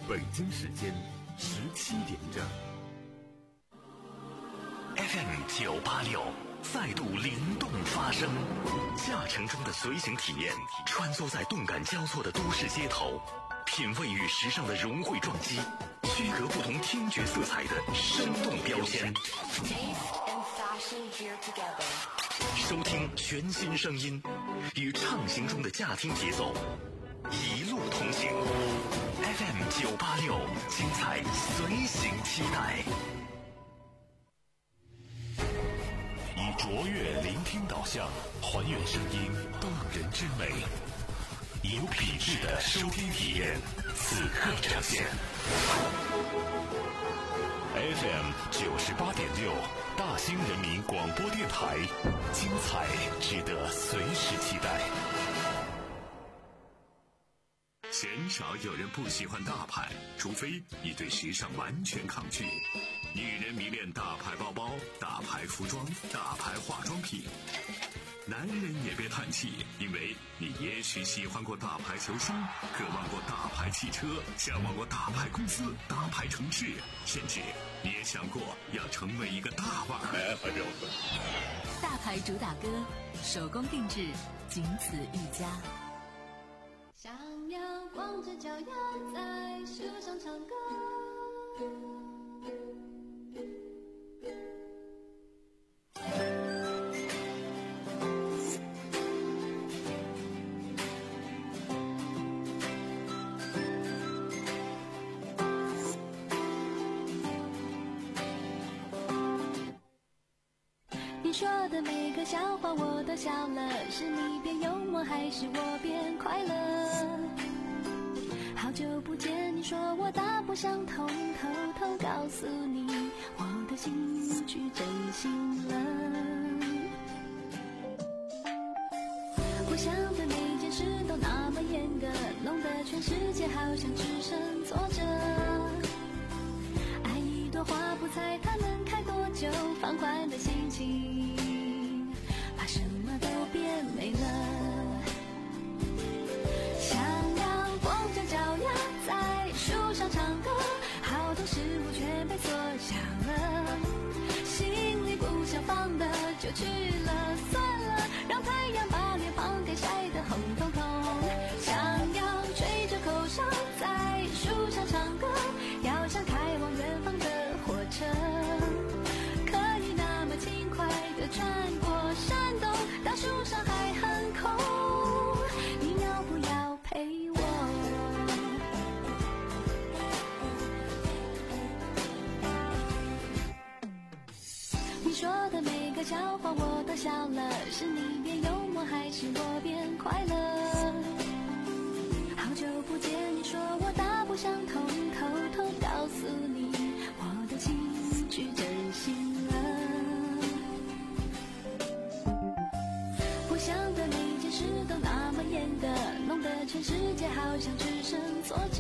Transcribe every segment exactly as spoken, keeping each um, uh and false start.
北京时间十七点整。 F M 九八六再度灵动发声，驾乘中的随行体验，穿梭在动感交错的都市街头，品味与时尚的融汇撞击，区隔不同听觉色彩的生动标签。收听全新声音，与畅行中的驾听节奏，一路同行。F M 九八六，精彩随行期待。以卓越聆听导向，还原声音动人之美，有品质的收听体验，此刻呈现。F M 九十八点六，大兴人民广播电台，精彩值得随时期待。鲜少有人不喜欢大牌，除非你对时尚完全抗拒。女人迷恋大牌包包、大牌服装、大牌化妆品。男人也别叹气，因为你也许喜欢过大牌球星，渴望过大牌汽车，向往过大牌公司、大牌城市，甚至你也想过要成为一个大腕儿。 大牌主打歌，手工定制，仅此一家。 想要光着脚丫在树上唱歌，你说的每个笑话我都笑了，是你变幽默还是我变快乐？好久不见，你说我大不相同，偷偷告诉你我的心去真心了。我想的每件事都那么严格，弄得全世界好像只剩作者。爱一朵花不猜它能开多久，放宽的心情把什么都变美了。想要光着脚丫在树上唱歌，好多事物全被缩小了，心里不想放的就去了，算了，让太阳把脸庞给晒得红彤彤。想要吹着口哨在树上唱歌，要像开往远方的火车，可以那么轻快地穿过山洞，大树上还很空，你要不要陪我？你说的每个笑话我都笑了，是你变幽默还是我变快乐？好久不见，你说我大不相同，偷偷告诉你我的情绪真心了。我想的每件事都那么严格，弄得全世界好像只剩作者。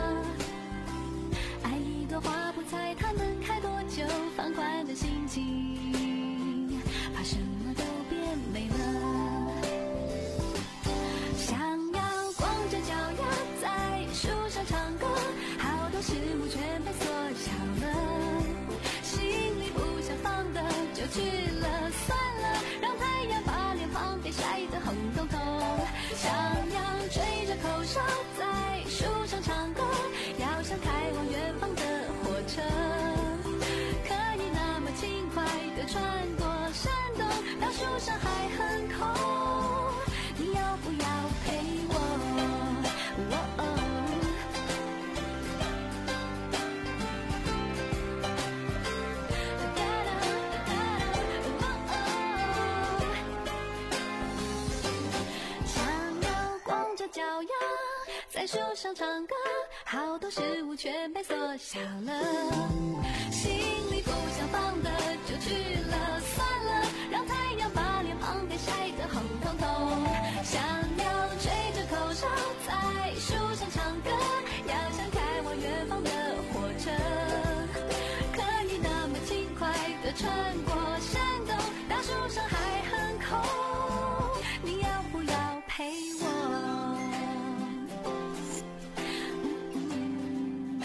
爱一朵花不猜它能开多久，放宽的心情怕什么都变美了。想要光着脚丫在树上唱歌，好多事物全被缩小了，心里不想放的就去了，算了，让太阳把脸庞给晒得红彤彤。想要吹着口哨在树上唱歌，要像开往远方的火车，可以那么轻快地穿过山洞，大树上还很空，你要不要陪我？哦哦脚丫在树上唱歌，好多事物全被缩小了，心里不想放的就去了，算了，让太阳把脸庞给晒得红彤彤。想要吹着口哨在树上唱歌，要像开往远方的火车，可以那么轻快地穿过山洞，大树上还很空，你要不要陪我？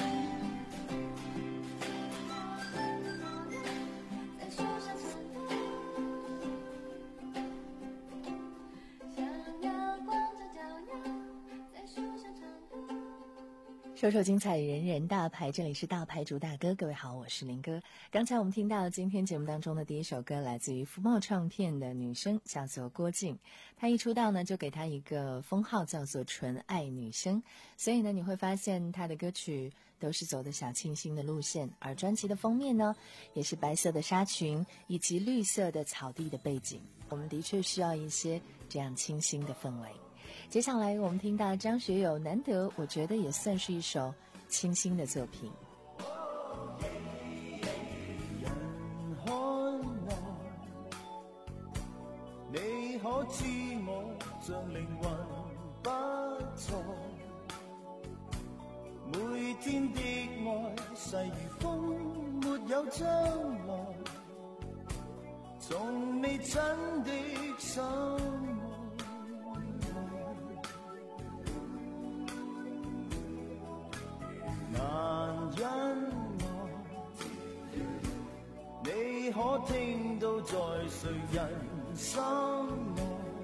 首首精彩，人人大牌，这里是大牌主大哥，各位好，我是林哥。刚才我们听到今天节目当中的第一首歌，来自于福茂唱片的女生，叫做郭静。她一出道呢，就给她一个封号，叫做纯爱女生。所以呢，你会发现她的歌曲都是走的小清新的路线，而专辑的封面呢，也是白色的纱裙以及绿色的草地的背景。我们的确需要一些这样清新的氛围。接下来我们听到张学友，难得我觉得也算是一首清新的作品。 人看我，你可知我像靈魂不在，每天的愛細如風，沒有將來，從未真的心難因我，你可聽到在誰人心內，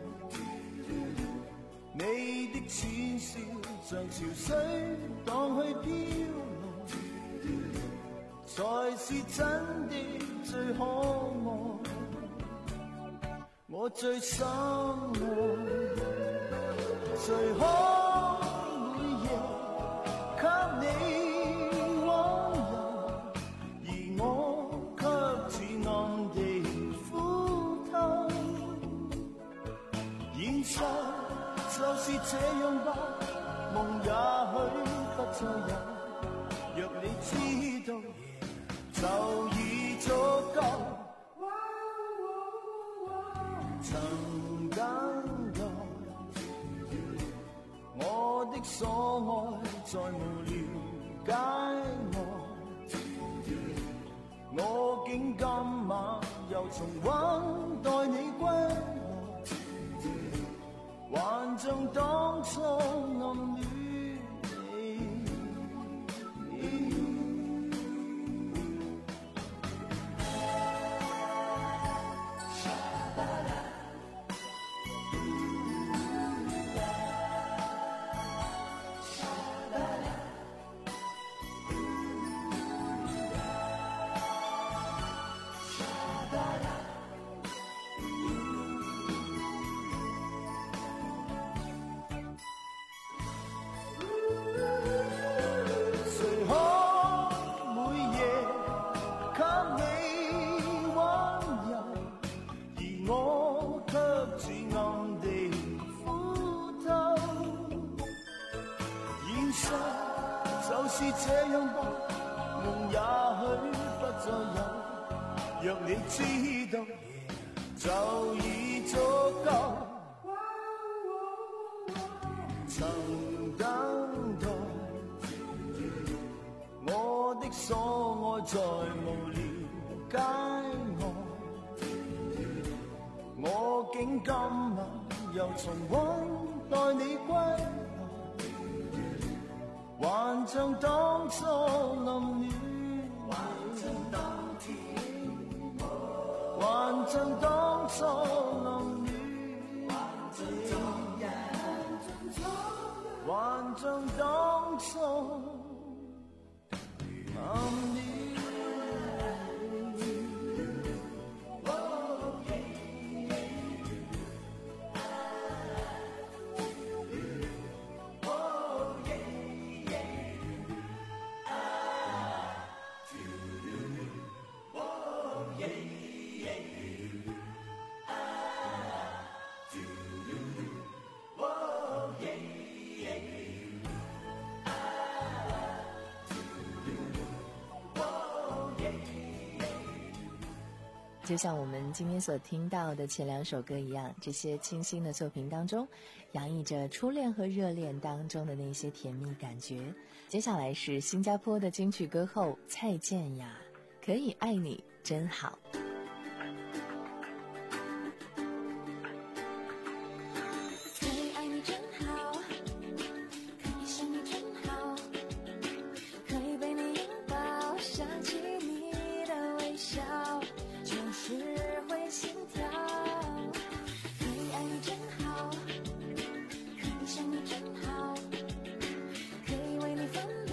你的淺笑像潮水蕩去飄來，才是真的最可愛，我最深愛，誰可每夜給你就是這樣吧，夢也許不再有，若你知道就已足夠。曾等待我的所愛，再無了解我，我竟今晚又重溫待你歸來，還像當初暗戀你。就是這樣吧，夢也許不再有，若你知道就已足夠。曾等待我的所愛，再無了解我，我竟今晚又重溫待你歸來，還像當初暗戀，還像當天，還像當初暗戀，還像當初暗戀。 就像我们今天所听到的前两首歌一样，这些清新的作品当中洋溢着初恋和热恋当中的那些甜蜜感觉。接下来是新加坡的金曲歌后蔡健雅，可以爱你真好。 想你真好，可以为你奋斗。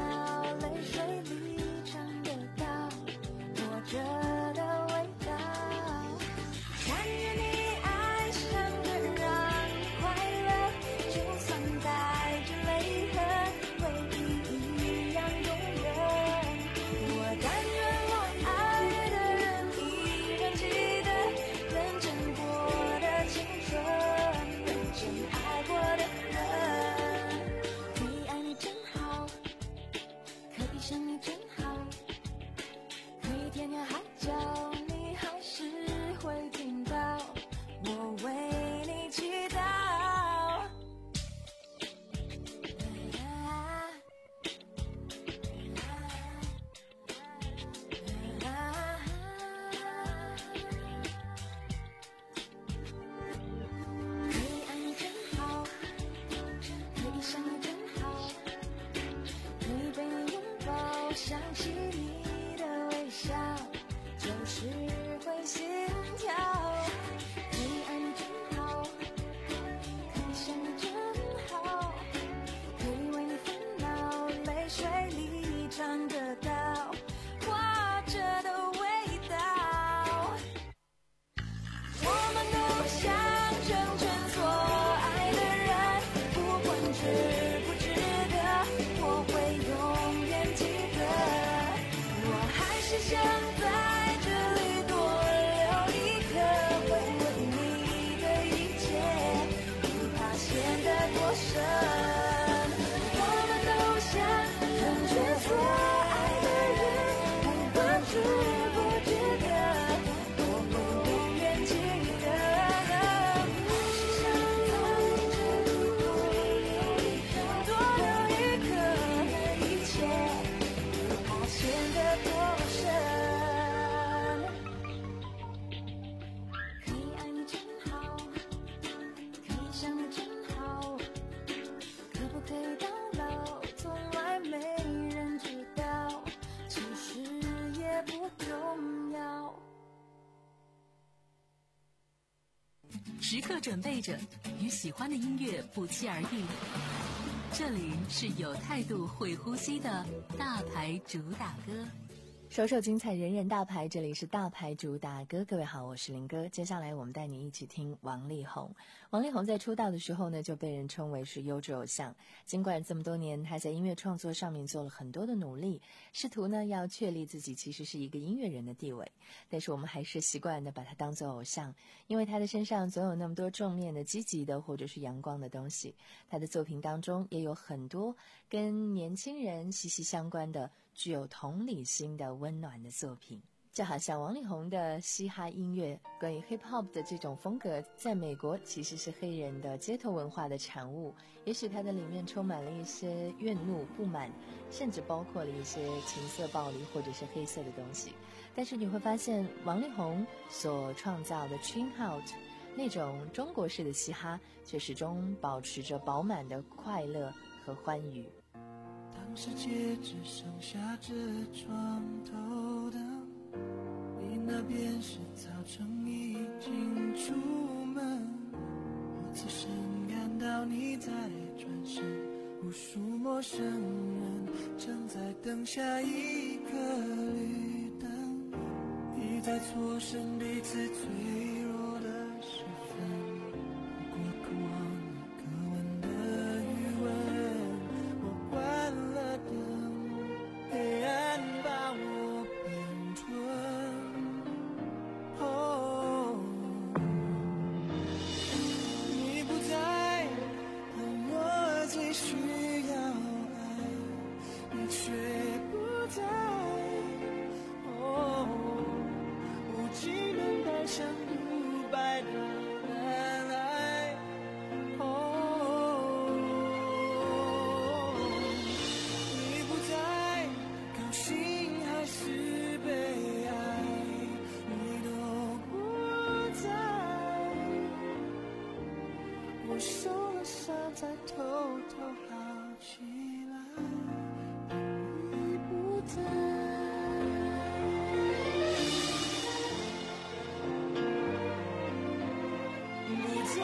够想起你的微笑，就是会心跳。可以爱你真好，可以想你真好，可以为你烦恼，泪水里尝得到活着的味道。我们都想成全所爱的人，不管值不值得，我会永远记得。我还是想在这里多留一刻，回味你的一切，不怕陷得多深。我们都想成全所爱的人，不管值不值得，我会永远记得。还是想在这里多留一刻，多留一刻的一切，不怕陷得多深。可以爱你真好，可以想你真好，可不可以到老，从来没人知道，其实也不重要。 时刻准备着，与喜欢的音乐不期而遇。这里是有态度、会呼吸的大牌主打歌。 首首精彩，人人大牌，这里是大牌主打歌。各位好，我是林哥。接下来我们带你一起听王力宏。王力宏在出道的时候呢，就被人称为是优质偶像。尽管这么多年他在音乐创作上面做了很多的努力，试图呢要确立自己其实是一个音乐人的地位，但是我们还是习惯的把他当作偶像，因为他的身上总有那么多正面的、积极的或者是阳光的东西。他的作品当中也有很多跟年轻人息息相关的、具有同理心的温暖的作品。就好像王力宏的嘻哈音乐，关于 hip hop 的这种风格，在美国其实是黑人的街头文化的产物，也许它的里面充满了一些怨怒、不满，甚至包括了一些情色暴力或者是黑色的东西。但是你会发现王力宏所创造的 Chin Out 那种中国式的嘻哈，却始终保持着饱满的快乐和欢愉。 当世界只剩下这床头灯，你那边是早晨已经出门，我此生看到你在转身，无数陌生人正在等下一个绿灯，一再错身彼此脆弱的时分，不过渴望一个吻的余温，我关了灯，黑暗把我并吞。哦，你不在，当我最需要爱，你却不在。哦，无情能带上独白的难挨。哦，你不在，高兴还是悲哀，你都不在。我受了伤，才偷偷好起来。你不在。不在，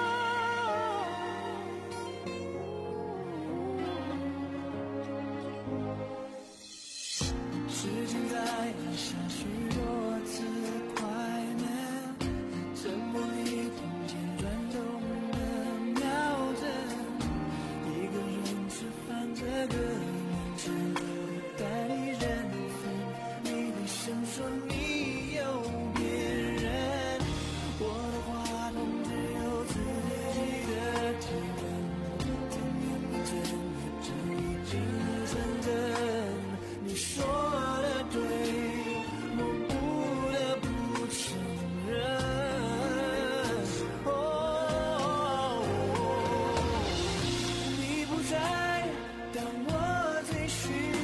时间在按下许多次快门，沉默里听见转动的秒针，一个人吃饭这个年纪，带你认分，你对声说你有别人，我的话筒只有自己的体温，怎样不真也只一直存着。你说的对，我不得不承认。哦，你不在，当我最需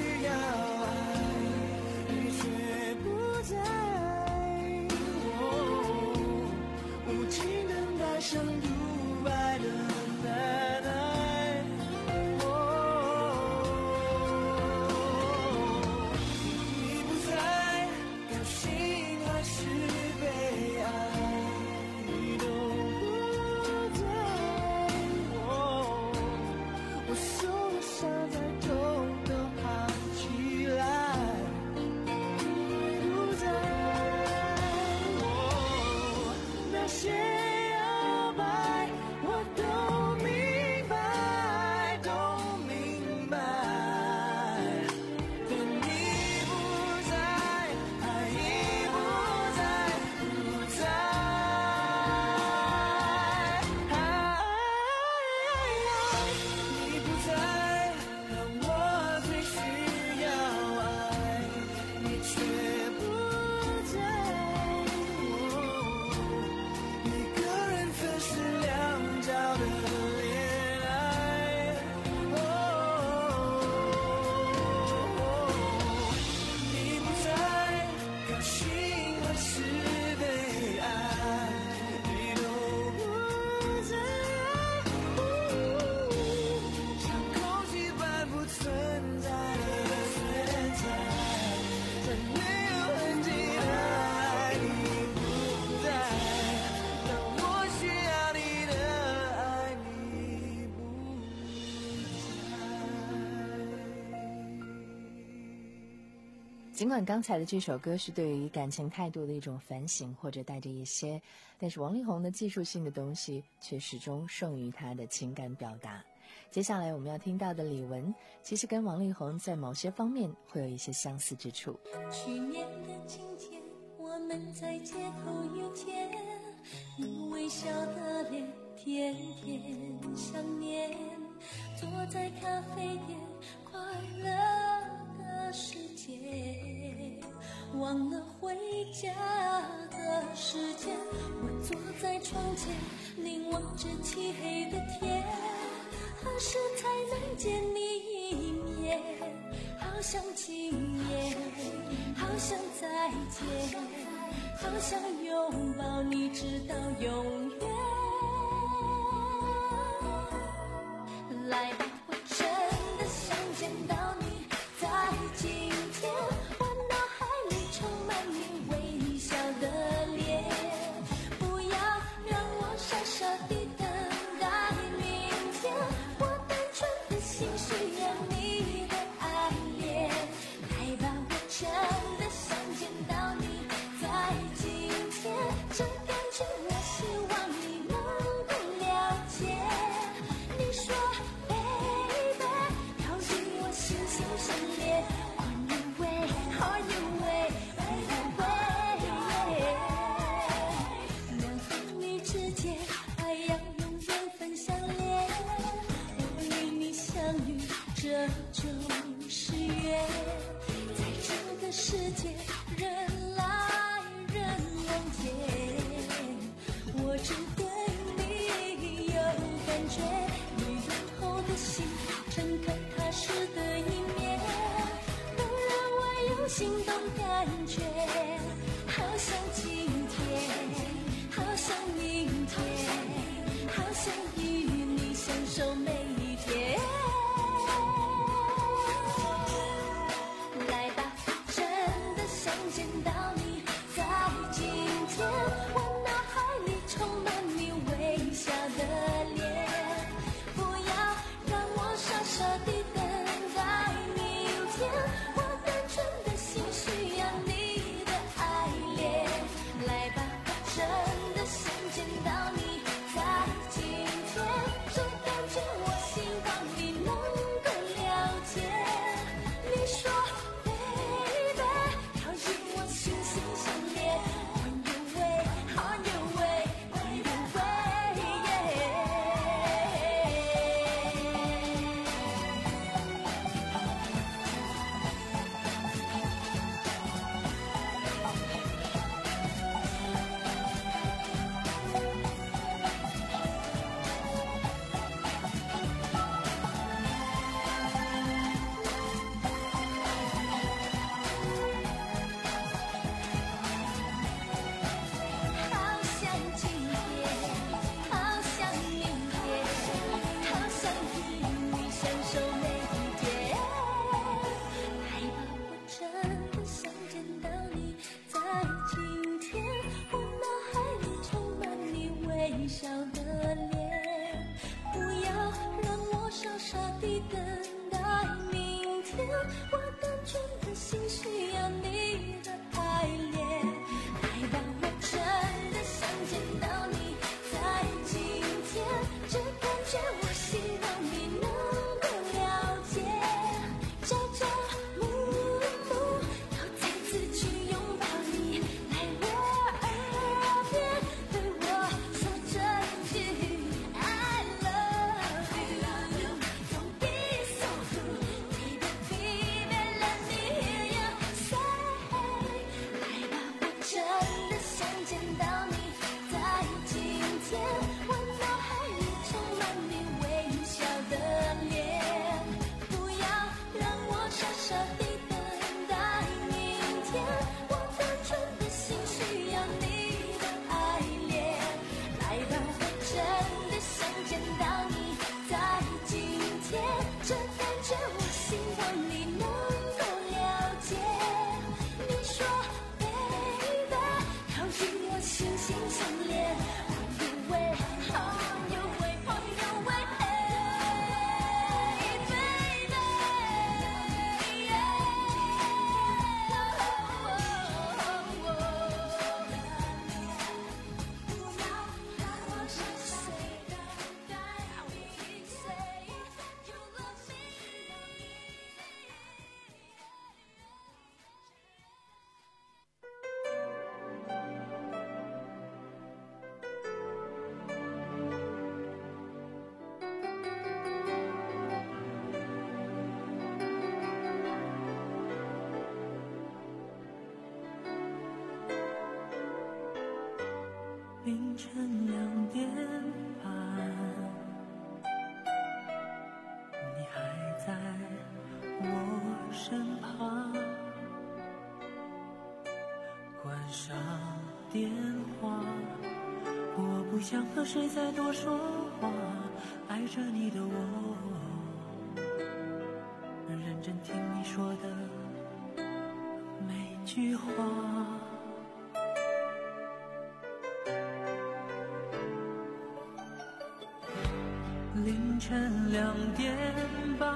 尽管刚才的这首歌是对于感情态度的一种反省，或者带着一些，但是王力宏的技术性的东西却始终胜于他的情感表达。接下来我们要听到的李玟，其实跟王力宏在某些方面会有一些相似之处。 去年的今天，我们在街头遇见，你微笑的脸，甜甜想念，坐在咖啡店，快乐的世界，忘了回家的时间。我坐在窗前，凝望着漆黑的天，何时才能见你一面？好想今夜，好想再见，好想拥抱你直到永远。来吧，我真的想见到你，在今天，我脑海里充满你微笑的脸，不要让我傻傻地等待明天，我单纯的心需要你的爱恋。来吧，我真的想见到你，在今天，这感觉我希望你能够了解。你说 baby， 靠近我心心相连， on your way on your way on your way， 我和你之间爱要永远分享连，我与你相遇这就是缘，在这个世界人来人往间，我只对你有感觉，你浓厚的心，诚恳踏实的一面，都让我有心动感觉。好想今天，好想明天，好想与你相守每一天。来吧，真的想见到你，在今天，我脑海里充满你微笑的脸，不要让我傻傻地等待明天，我单纯的心需要你的爱恋。 凌晨两点半，你还在我身旁，关上电话，我不想和谁再多说话，爱着你的我，认真听你说的每句话。凌晨两点半，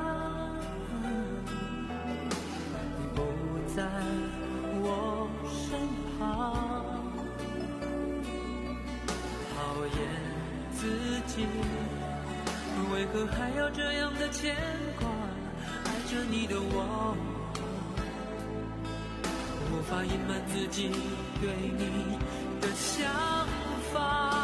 你不在我身旁，讨厌自己，为何还要这样的牵挂？爱着你的我，无法隐瞒自己对你的想法。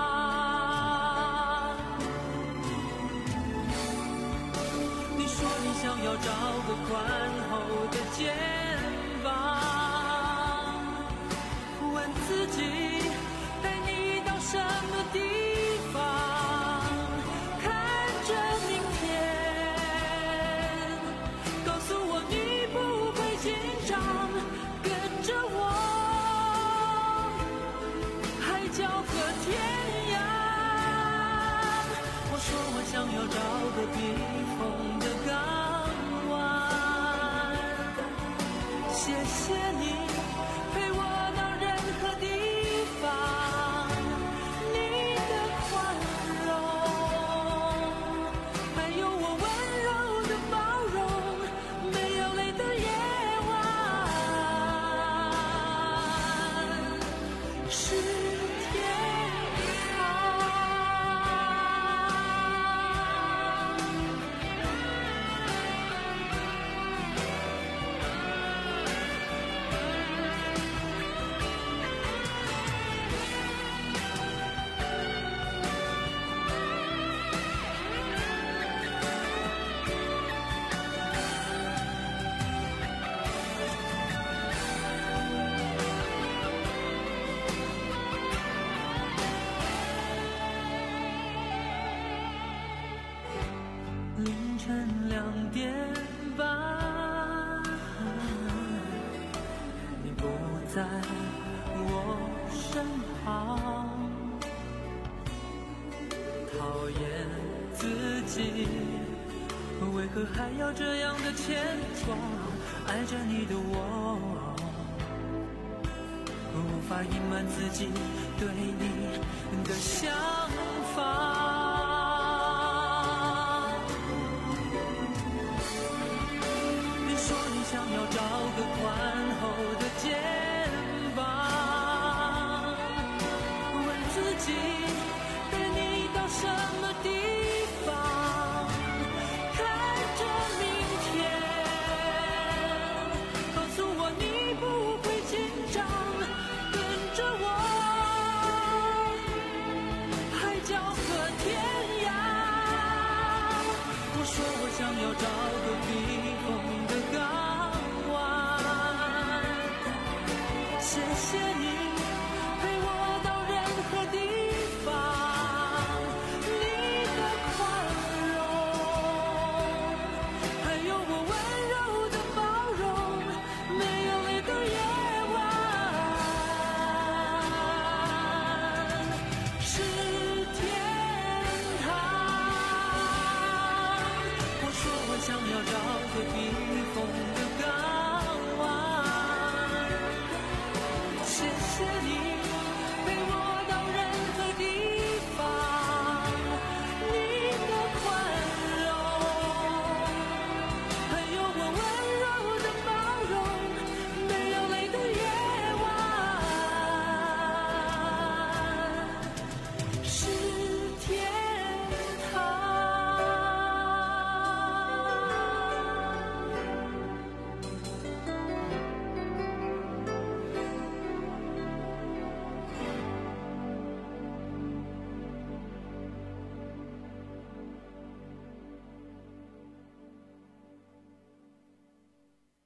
想要找个宽厚的肩膀，问自己带你到什么地方，看着明天，告诉我你不会紧张，跟着我海角和天涯。我说我想要找个避风的港，谢谢你陪我到任何地方，你的宽容，还有我温柔的包容，没有泪的夜晚是天堂。凌晨两点半，你不在我身旁，讨厌自己，为何还要这样的牵挂？爱着你的我，无法隐瞒自己对你的想法。想要找个宽厚的肩膀，问自己带你到什么地方，看着明天，告诉我你不会紧张，跟着我海角和天涯。我说我想要找个避风的港，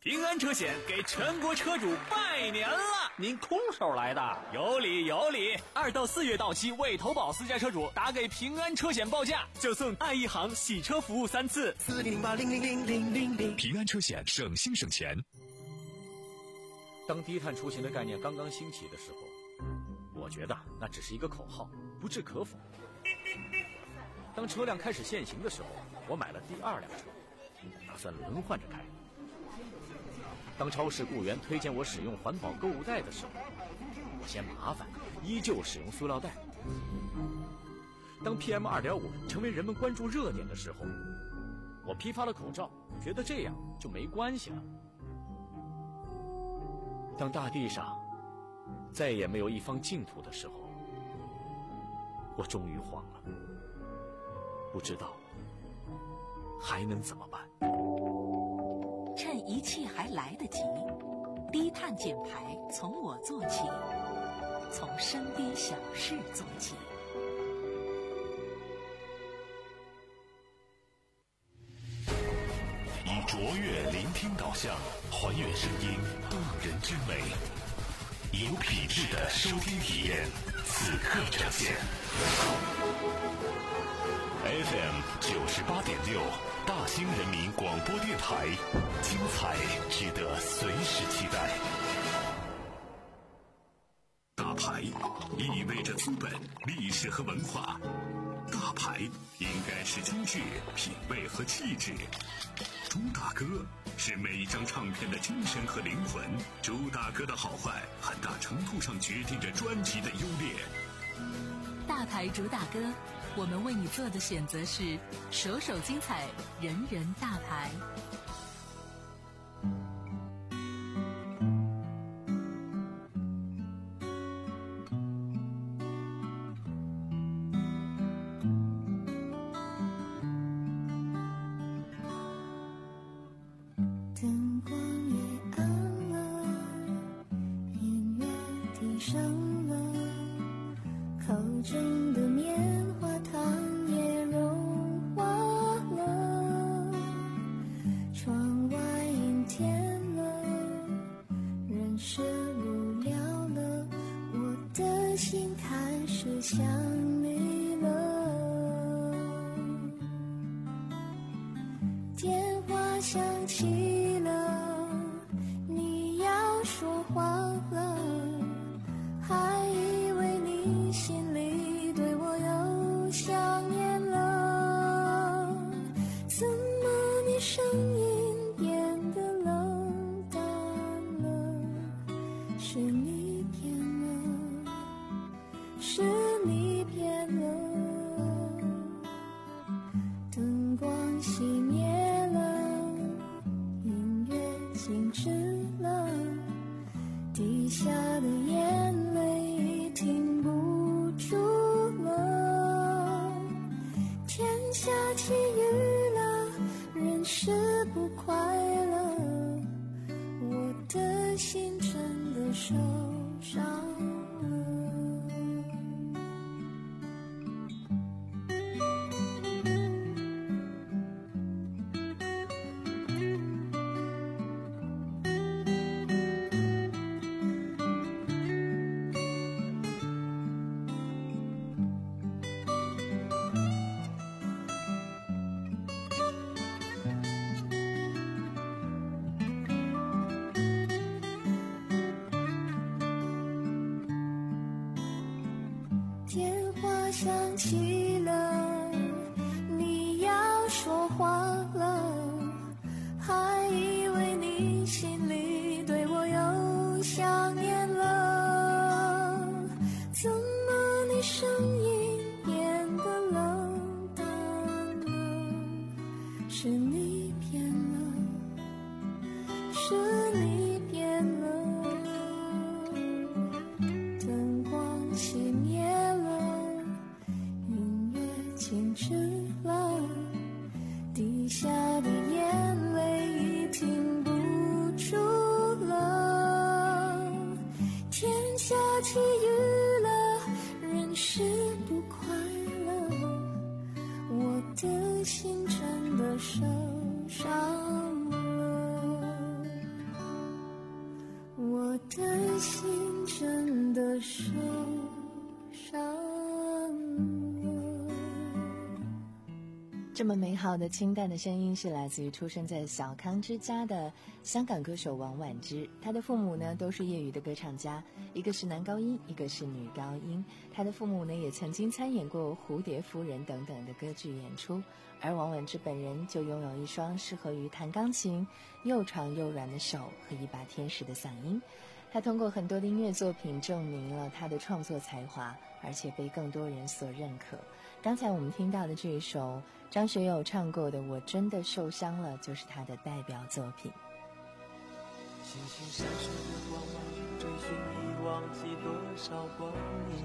平安车险给全国车主拜年了！ 您空手来的？ 有理有理！二到四月到期未投保私家车主打给平安车险报价，就送爱一行洗车服务三次。 四零零八零零零零零零。 平安车险，省心省钱。 当低碳出行的概念刚刚兴起的时候，我觉得那只是一个口号，不置可否。当车辆开始限行的时候，我买了第二辆车，打算轮换着开。当超市雇员推荐我使用环保购物袋的时候，我嫌麻烦，依旧使用塑料袋。当 P M 二点五 成为人们关注热点的时候，我批发了口罩，觉得这样就没关系了。当大地上再也没有一方净土的时候，我终于慌了，不知道还能怎么办。 趁一切还来得及，低碳减排从我做起，从身边小事做起。 以卓越聆听导向，还原声音动人之美，有品质的收听体验，此刻呈现。F M 九十八点六，大兴人民广播电台，精彩值得随时期待。大牌意味着资本、历史和文化，大牌应该是机智、品味和气质。朱大哥是每一张唱片的精神和灵魂，朱大哥的好坏很大程度上决定着专辑的优劣。 大牌主打歌，我们为你做的选择是首首精彩，人人大牌。 灯光也暗了，音乐低声了，口中的棉花糖也融化了，窗外阴天了，人是无聊了，我的心开始想你了。电话响起了，你要说话了，还以为你心里对我又想念了，怎么你声音变得冷淡了？是你变了，是你变了，灯光熄灭了，音乐静止了，滴下的眼泪停不住了，天下起雨了，人是不快乐，我的心真的受伤了。电话响起了，你要说话了，还以为你心里对我又想念了，怎么你声音变得冷淡了？是你变了，是你变了，灯光熄灭了，音乐静止了，滴下的眼泪已停不住了，天下起雨了，人是不快乐，我的心真的受伤了。 这么美好的清淡的声音是来自于出生在小康之家的香港歌手王菀之。她的父母呢都是业余的歌唱家，一个是男高音，一个是女高音。她的父母呢也曾经参演过《蝴蝶夫人》等等的歌剧演出，而王菀之本人就拥有一双适合于弹钢琴又长又软的手和一把天使的嗓音。她通过很多的音乐作品证明了她的创作才华，而且被更多人所认可。刚才我们听到的这一首张学友唱过的《我真的受伤了》就是他的代表作品。 星星闪烁的光芒，追寻已忘记多少光年。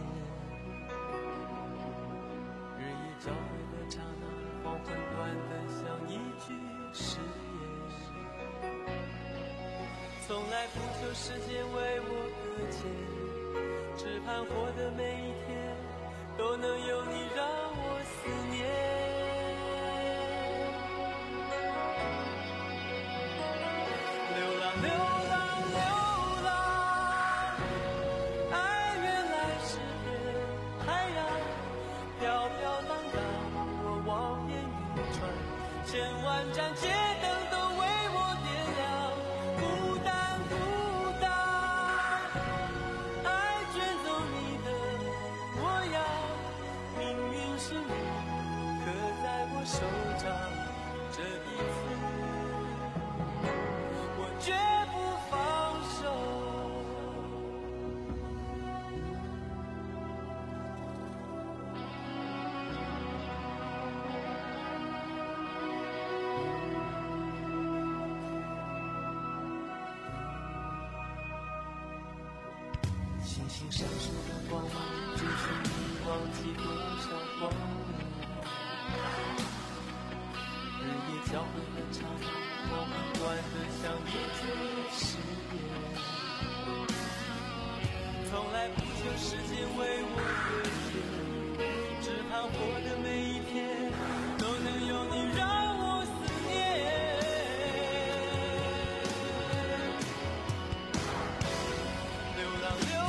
日夜交汇的刹那，黄昏短得像一句誓言。从来不求时间为我搁浅，只盼活的每一天都能有你让我思念。千万盏街灯都为我点亮，孤单孤单，爱卷走你的模样，命运是你刻在我手掌，这一次我绝不放手。星星闪烁的光芒，追寻你忘记多少光年。日夜交汇的刹那，我们短得像一句誓言。从来不求时间为我搁浅，只盼活的每一天都能有你让我思念。流浪流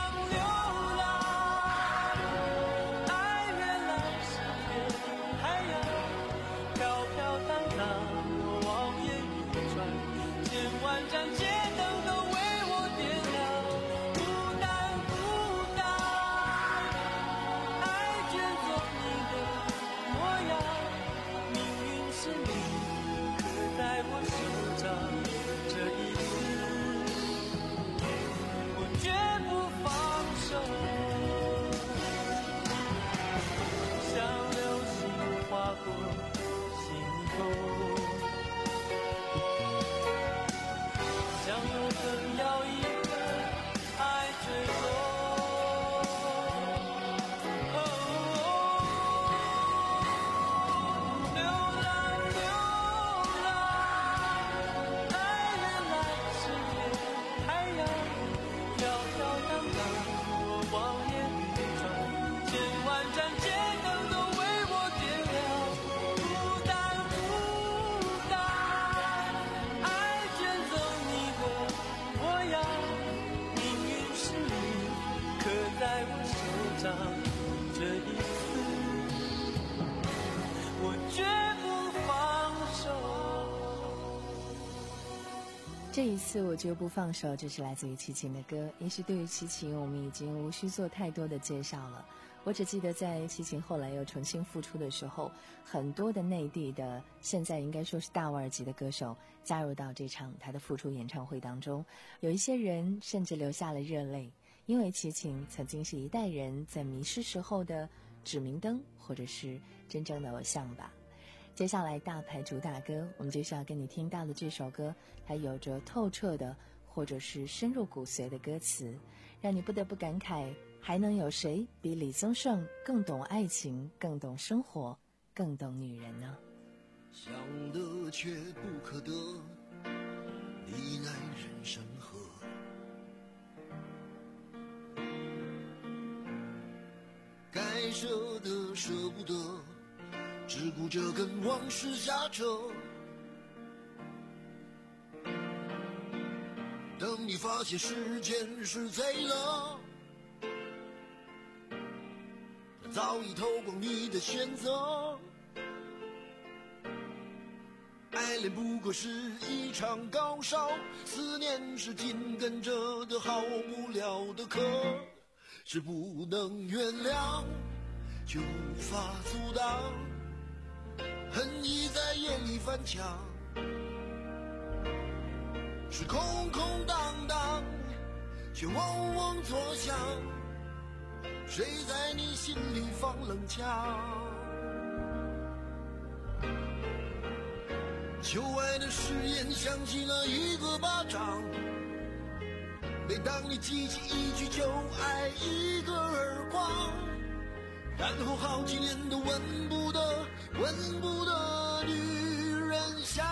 这一次我绝不放手。 这一次我绝不放手，这是来自于齐秦的歌。也许对于齐秦我们已经无需做太多的介绍了，我只记得在齐秦后来又重新复出的时候，很多的内地的现在应该说是大腕级的歌手加入到这场他的复出演唱会当中，有一些人甚至流下了热泪，因为齐秦曾经是一代人在迷失时候的指明灯，或者是真正的偶像吧。接下来大牌主打歌，我们就是要跟你听到的这首歌，它有着透彻的或者是深入骨髓的歌词，让你不得不感慨，还能有谁比李宗盛更懂爱情，更懂生活，更懂女人呢？ 想得却不可得，你奈人生何？该舍的舍不得，只顾着跟往事瞎扯。等你发现时间是贼了，早已偷光你的选择。 恋不过是一场高烧，思念是紧跟着的好不了的课，是不能原谅却无法阻挡，恨意在夜里翻墙，是空空荡荡却嗡嗡作响，谁在你心里放冷枪？旧爱的誓言响起了一个巴掌，每当你记起一句就爱一个耳光，然后好几年都闻不得闻不得女人香。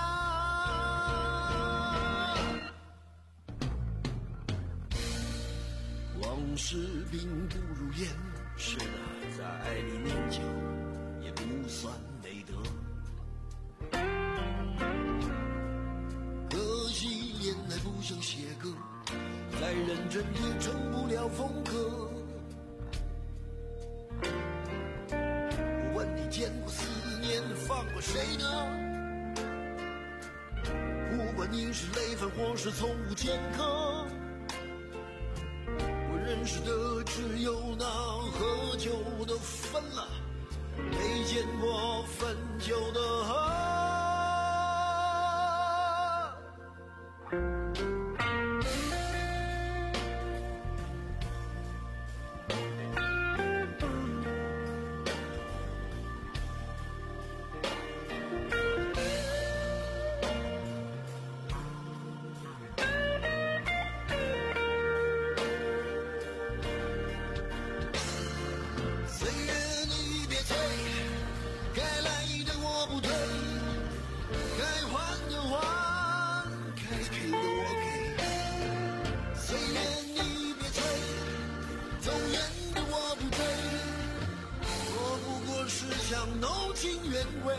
往事并不如烟，是的，在爱里念旧也不算美德，可惜恋爱不像写歌，再认真也成不了风格。我问你见过思念放过谁呢？不管你是累犯或是从无前科，我认识的只有那喝酒的分了，没见过分酒的喝。浓情原味，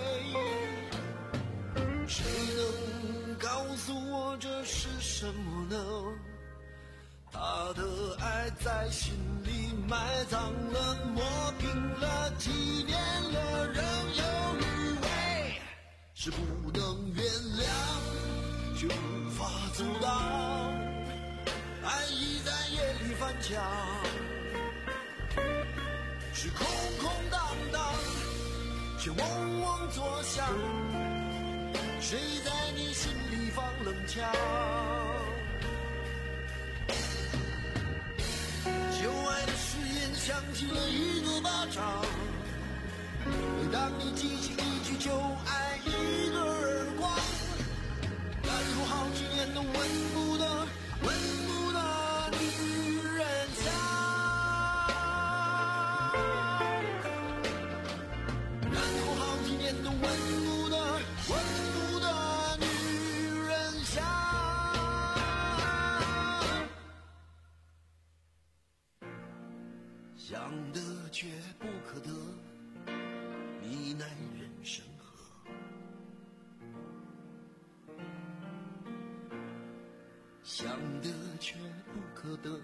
谁能告诉我这是什么呢？他的爱在心里埋葬了，磨平了，纪念了，仍有余味，是不能原谅却无法阻挡，爱意在夜里翻墙，是空空荡荡却嗡嗡作响，谁在你心里放冷枪？旧爱的誓言响起了一个巴掌，每当你记起一句就爱一个耳光，然后好几年都闻不得闻不得女人香。都闻不得闻不得女人香，想得却不可得，你奈人生何？想得却不可得，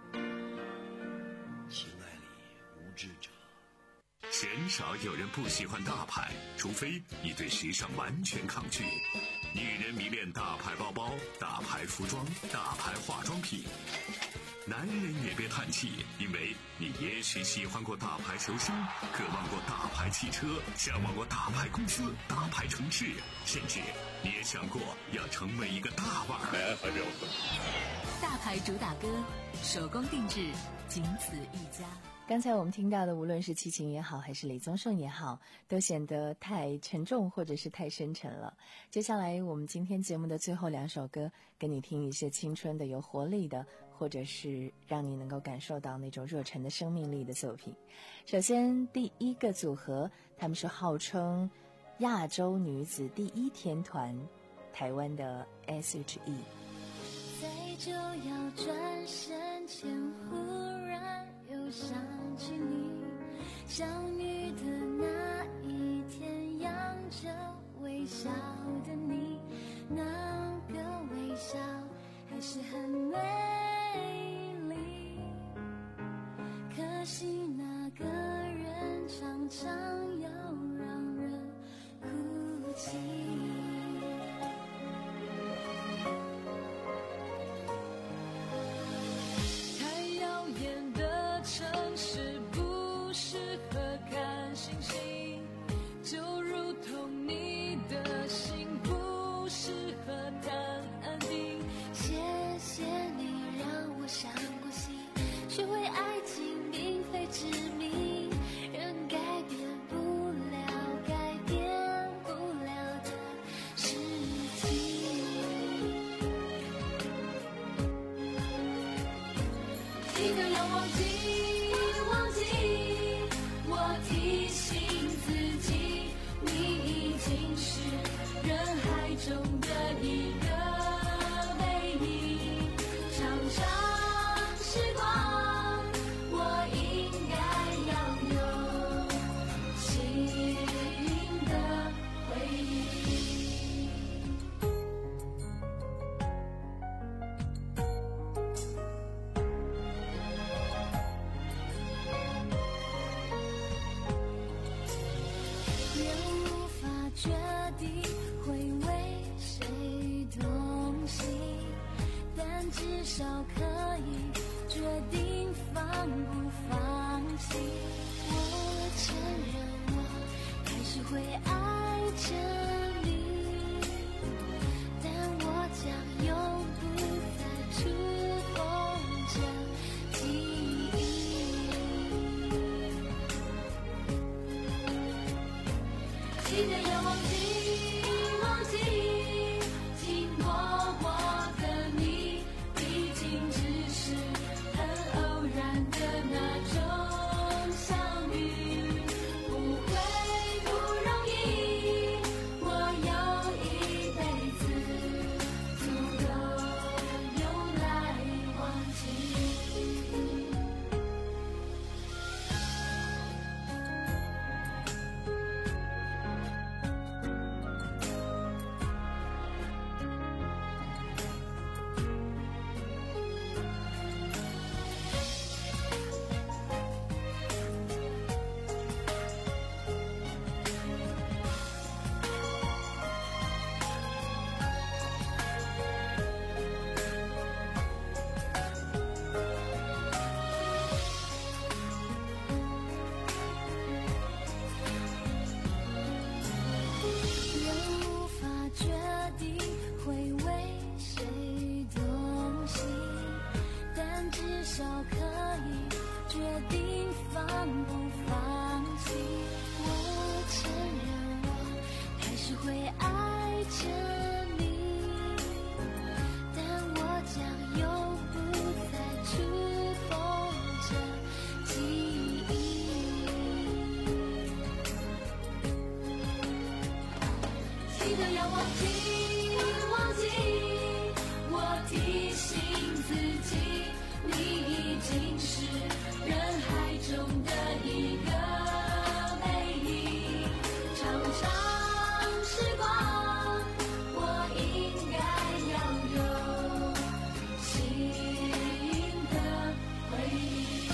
情爱里无知者。 鲜少有人不喜欢大牌，除非你对时尚完全抗拒。女人迷恋大牌包包、大牌服装、大牌化妆品。男人也别叹气，因为你也许喜欢过大牌球星，渴望过大牌汽车，向往过大牌公司、大牌城市，甚至你也想过要成为一个大腕儿。 大牌主打歌，手工定制，仅此一家。 刚才我们听到的，无论是齐秦也好，还是李宗盛也好，都显得太沉重或者是太深沉了。接下来我们今天节目的最后两首歌，给你听一些青春的、有活力的，或者是让你能够感受到那种热忱的生命力的作品。首先第一个组合，他们是号称亚洲女子第一天团，台湾的 S H E。 在就要转身前，忽然又想起你，相遇的那一天，扬着微笑的你，那个微笑还是很美丽，可惜那个人常常要让人哭泣。 至少可以决定放不放弃。我承认我还是会爱着你，但我将永不再触碰这记忆。记得要忘记忘记经过我的你，毕竟只是很偶然的那种相遇，不会不容易，我有一辈子足够用来忘记。人无法决定会为谁动心，但至少可以决定放不放弃。我承认我还是会爱着你，但我将永不再触碰这记忆。记得要忘记忘记，我提醒自己，你已经是人海中的一个美丽。长长时光，我应该要有新的回忆。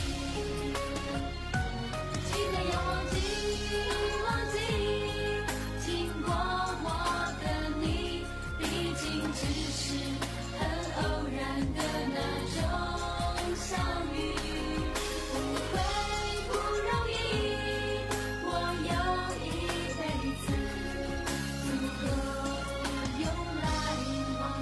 记得要忘记忘记经过我的你，毕竟只是很偶然的那种相遇，不会不容易，我有一辈子足够用来忘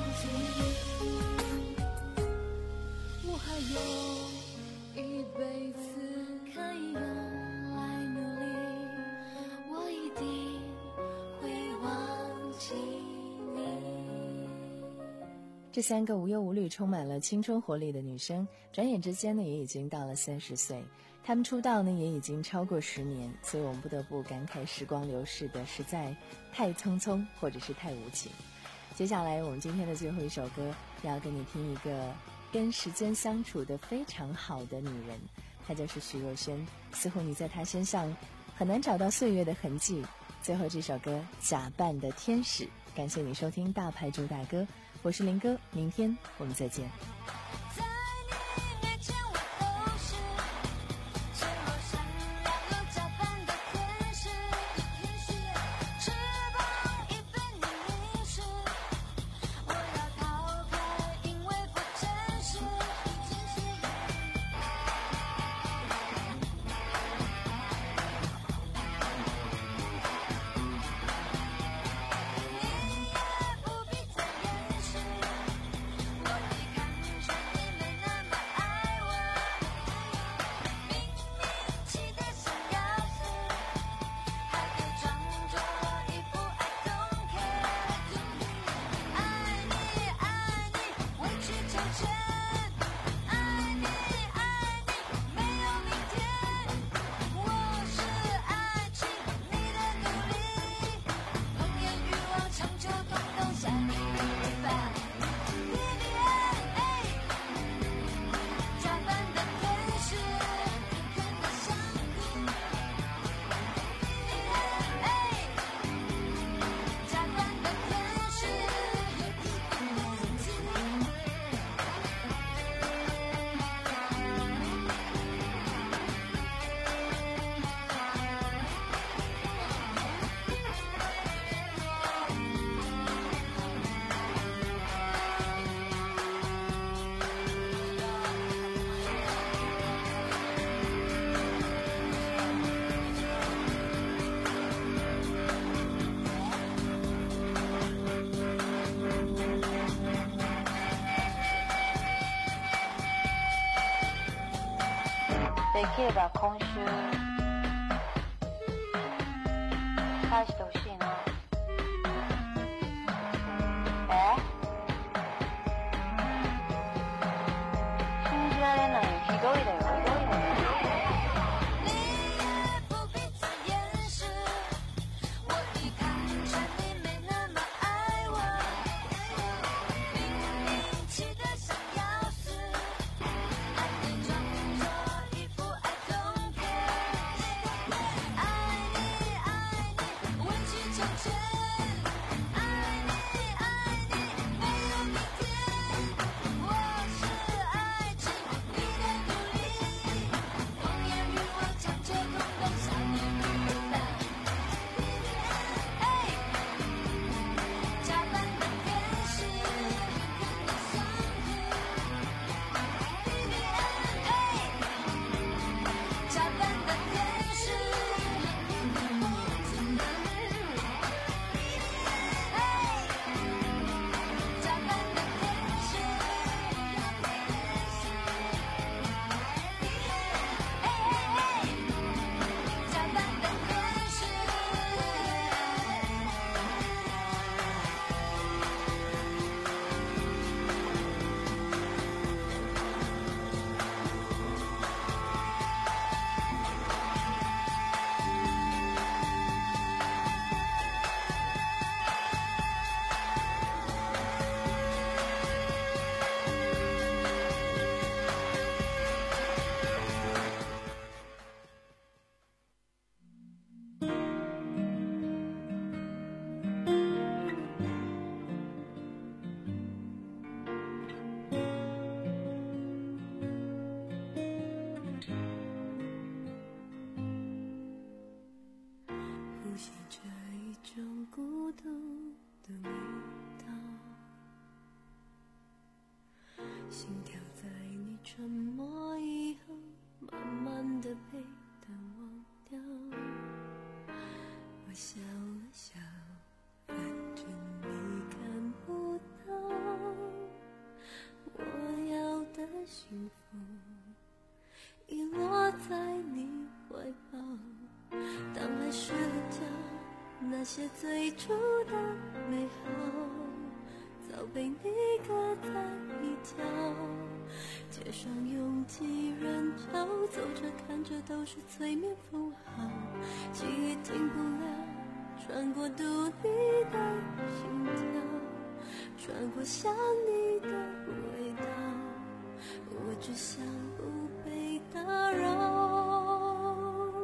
记。我还有一辈子可以用来努力，我一定会忘记你。 这三个无忧无虑、充满了青春活力的女生，转眼之间呢，也已经到了三十岁。她们出道呢，也已经超过十年，所以我们不得不感慨时光流逝的实在太匆匆，或者是太无情。接下来，我们今天的最后一首歌，要跟你听一个跟时间相处的非常好的女人，她就是徐若瑄。似乎你在她身上很难找到岁月的痕迹。最后这首歌《假扮的天使》，感谢你收听大牌主打歌，我是林哥，明天我们再见。 在你面前我都是脆弱善良又假扮的天使，翅膀已被你迷失，我要逃开，因为不真实。你也不必再掩饰，我已看出你没那么爱我，明明气得像要死，还得装作一副 I don't care。爱你爱你委曲求全，爱你爱你没有明天，我是爱情你的奴隶，红颜欲望长久通通像一般。假扮的天使，甜得像苦。假扮的天使， できれば今週返してほしいな。え？信じられないよ。ひどいだよ。ひどいだよ。 心跳在你沉默以后慢慢的被淡忘掉。我笑了笑，反正你看不到我要的幸福已落在你怀抱。当爱睡了觉，那些最初的美好早被你搁在一角。街上拥挤人潮，走着看着都是催眠符号，记忆停不了，穿过读你的心跳，穿过想你的味道，我只想不被打扰。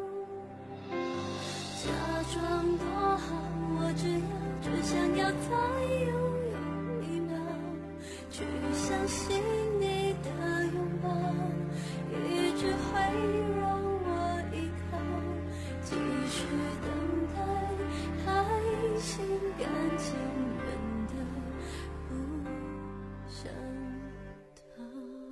假装多好，我只要只想要再拥有一秒，去相信你的拥抱，一直会让我依靠，继续等待，还心甘情愿的不想逃。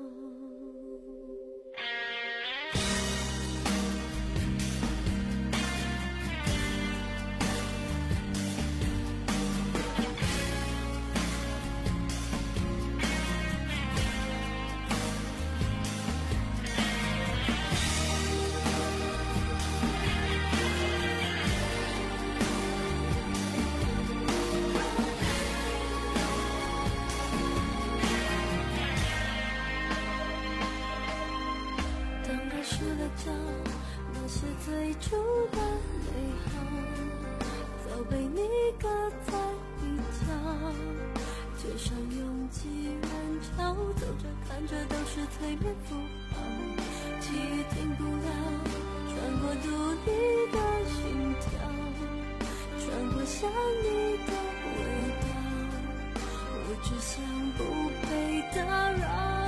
睡了觉，那些最初的美好早被你搁在一角。街上拥挤人潮，走着看着都是催眠符号，记忆停不了，穿过读你的心跳，穿过想你的味道，我只想不被打扰。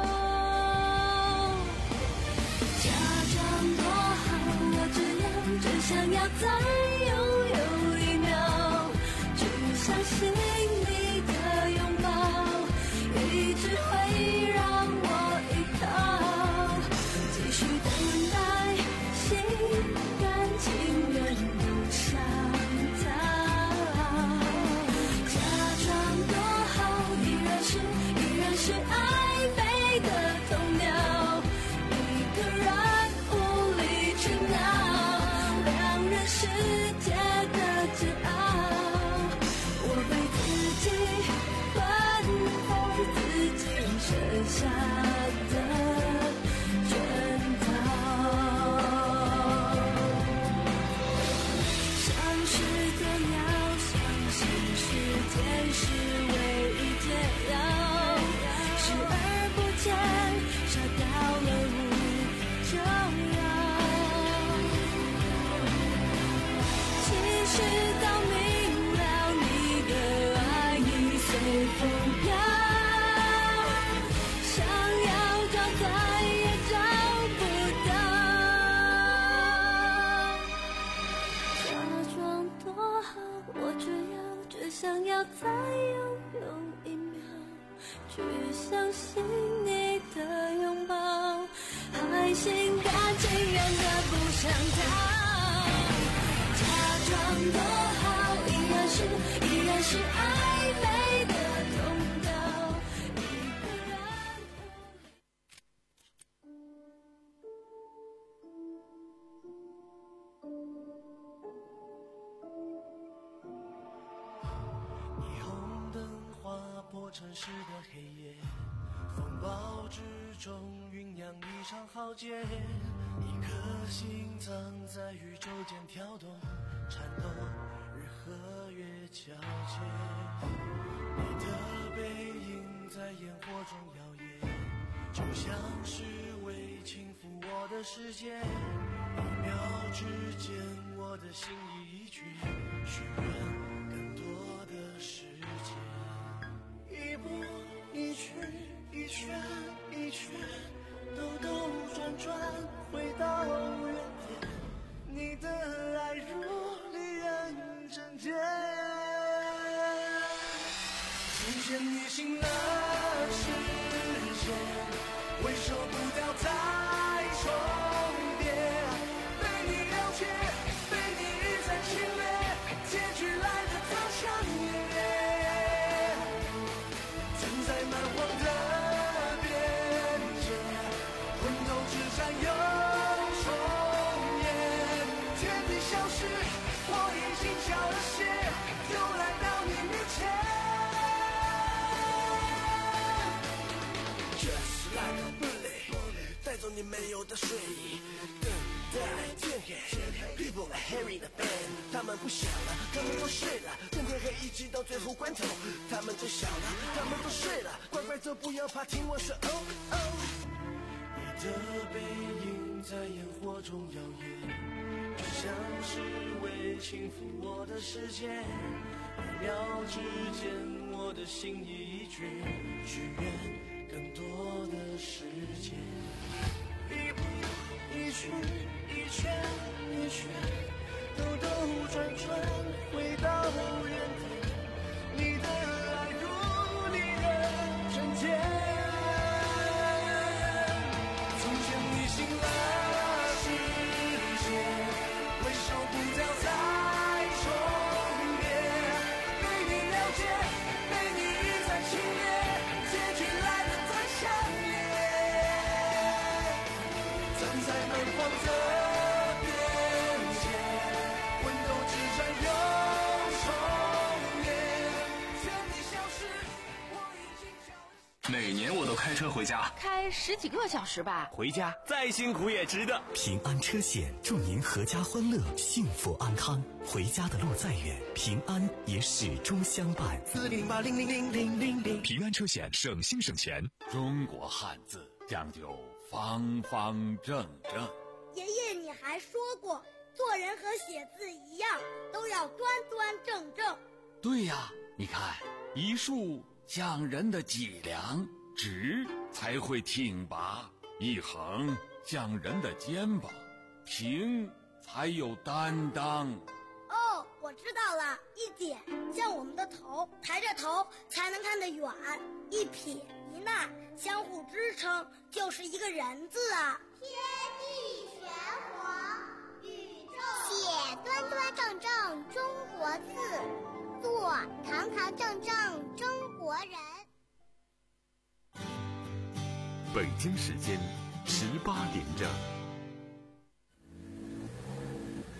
只想要再拥有一秒，只相信你的拥抱，一直会让我依靠，继续等待，心甘情愿不想逃。假装多好，依然是依然是爱悲的童谣，一个人越相信你的拥抱，还心甘情愿的不想逃，假装多好，依然是依然是暧昧的通道，一个人。 霓虹灯划破城市的黑夜，风暴之中酝酿一场浩劫，一颗心脏在宇宙间跳动颤抖，日和月交接，你的背影在烟火中摇曳，就像是为轻抚我的世界，一秒之间我的心意已决，许愿更多的世界，一步一曲一圈一圈，兜兜转转回到原点，你的爱如利刃针尖，从前你醒了时间，回首不掉再重叠，被你了解，被你一再侵略，结局来得太强烈，站在蛮荒的边界，昏头之战又重演，天地消失，我已经缴了械，又来到你面前。Just like a bullet， 带走你没有的睡意，等待天黑。People are hearing the band， 他们不想了，他们都睡了，等天黑一直到最后关头，他们都想了，他们都睡了，乖乖走，不要怕，听我说哦哦。你的背影在烟火中摇曳，就像是为轻抚我的世界，一秒之间我的心意已决，许愿更多的世界，一步一曲一圈一圈，兜兜转转回到原点，你的爱如利刃针尖，从前你醒了世界，回首不掉再重叠，被你了解，被你一再侵略，结局来得太强烈，站在蛮荒的边界，魂斗之战又重演，天地消失，我已经交了。 每年我都开车回家， 开十几个小时吧。 回家再辛苦也值得。 平安车险祝您阖家欢乐，幸福安康。回家的路再远，平安也始终相伴。 四零八零零零零零零， 平安车险省心省钱。 中国汉字讲究方方正正。 爷爷，你还说过，做人和写字一样，都要端端正正。 对呀，你看，一竖讲人的脊梁，直才会挺拔；一横讲人的肩膀，平才有担当。 哦，我知道了，一点像我们的头，抬着头才能看得远；一撇一捺相互支撑，就是一个人字啊。 天地玄黄，宇宙写端端正正中国字，做堂堂正正中国人。 北京时间十八点整。